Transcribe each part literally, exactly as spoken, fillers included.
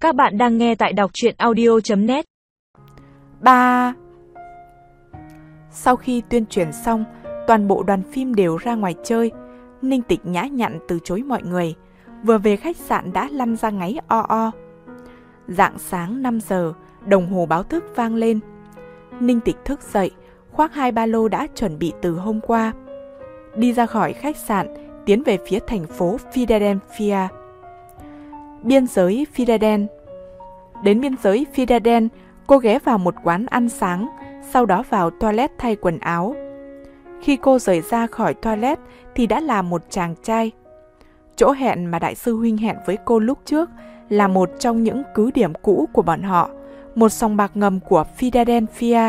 Các bạn đang nghe tại đọc truyện audio chấm net. Ba. Sau khi tuyên truyền xong, toàn bộ đoàn phim đều ra ngoài chơi. Ninh Tịch nhã nhặn từ chối mọi người. Vừa về khách sạn đã lăn ra ngáy o o. Rạng sáng năm giờ, đồng hồ báo thức vang lên. Ninh Tịch thức dậy, khoác hai ba lô đã chuẩn bị từ hôm qua. Đi ra khỏi khách sạn, tiến về phía thành phố Philadelphia. Biên giới Philadelphia. Đến biên giới Philadelphia, cô ghé vào một quán ăn sáng, sau đó vào toilet thay quần áo. Khi cô rời ra khỏi toilet thì đã là một chàng trai. Chỗ hẹn mà đại sư huynh hẹn với cô lúc trước là một trong những cứ điểm cũ của bọn họ, một sòng bạc ngầm của Philadelphia.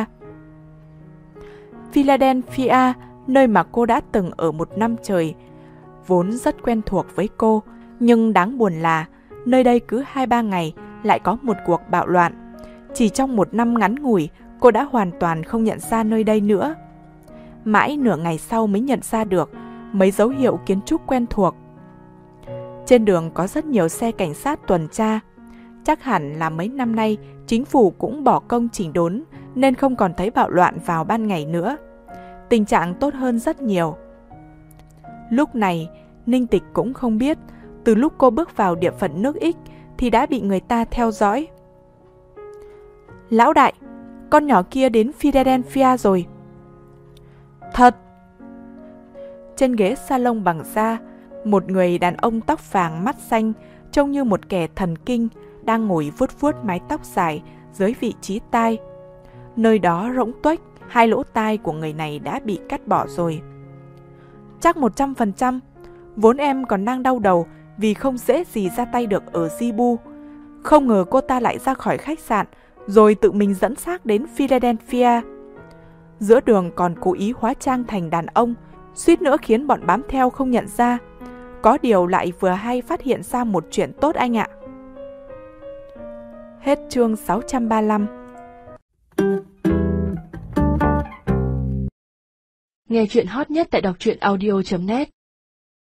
Philadelphia, nơi mà cô đã từng ở một năm trời, vốn rất quen thuộc với cô, nhưng đáng buồn là nơi đây cứ hai ba ngày lại có một cuộc bạo loạn. Chỉ trong một năm ngắn ngủi, cô đã hoàn toàn không nhận ra nơi đây nữa. Mãi nửa ngày sau mới nhận ra được mấy dấu hiệu kiến trúc quen thuộc. Trên đường có rất nhiều xe cảnh sát tuần tra. Chắc hẳn là mấy năm nay chính phủ cũng bỏ công chỉnh đốn nên không còn thấy bạo loạn vào ban ngày nữa. Tình trạng tốt hơn rất nhiều. Lúc này, Ninh Tịch cũng không biết, từ lúc cô bước vào địa phận nước X thì đã bị người ta theo dõi. Lão đại, con nhỏ kia đến Philadelphia rồi. Thật. Trên ghế salon bằng da, một người đàn ông tóc vàng mắt xanh, trông như một kẻ thần kinh, đang ngồi vuốt vuốt mái tóc dài dưới vị trí tai. Nơi đó rỗng tuếch, hai lỗ tai của người này đã bị cắt bỏ rồi. Chắc một trăm phần trăm, vốn em còn đang đau đầu vì không dễ gì ra tay được ở Cebu. Không ngờ cô ta lại ra khỏi khách sạn, rồi tự mình dẫn xác đến Philadelphia. Giữa đường còn cố ý hóa trang thành đàn ông, suýt nữa khiến bọn bám theo không nhận ra. Có điều lại vừa hay phát hiện ra một chuyện tốt anh ạ. Hết chương sáu trăm ba mươi lăm. Nghe chuyện hot nhất tại đọc truyện audio chấm net.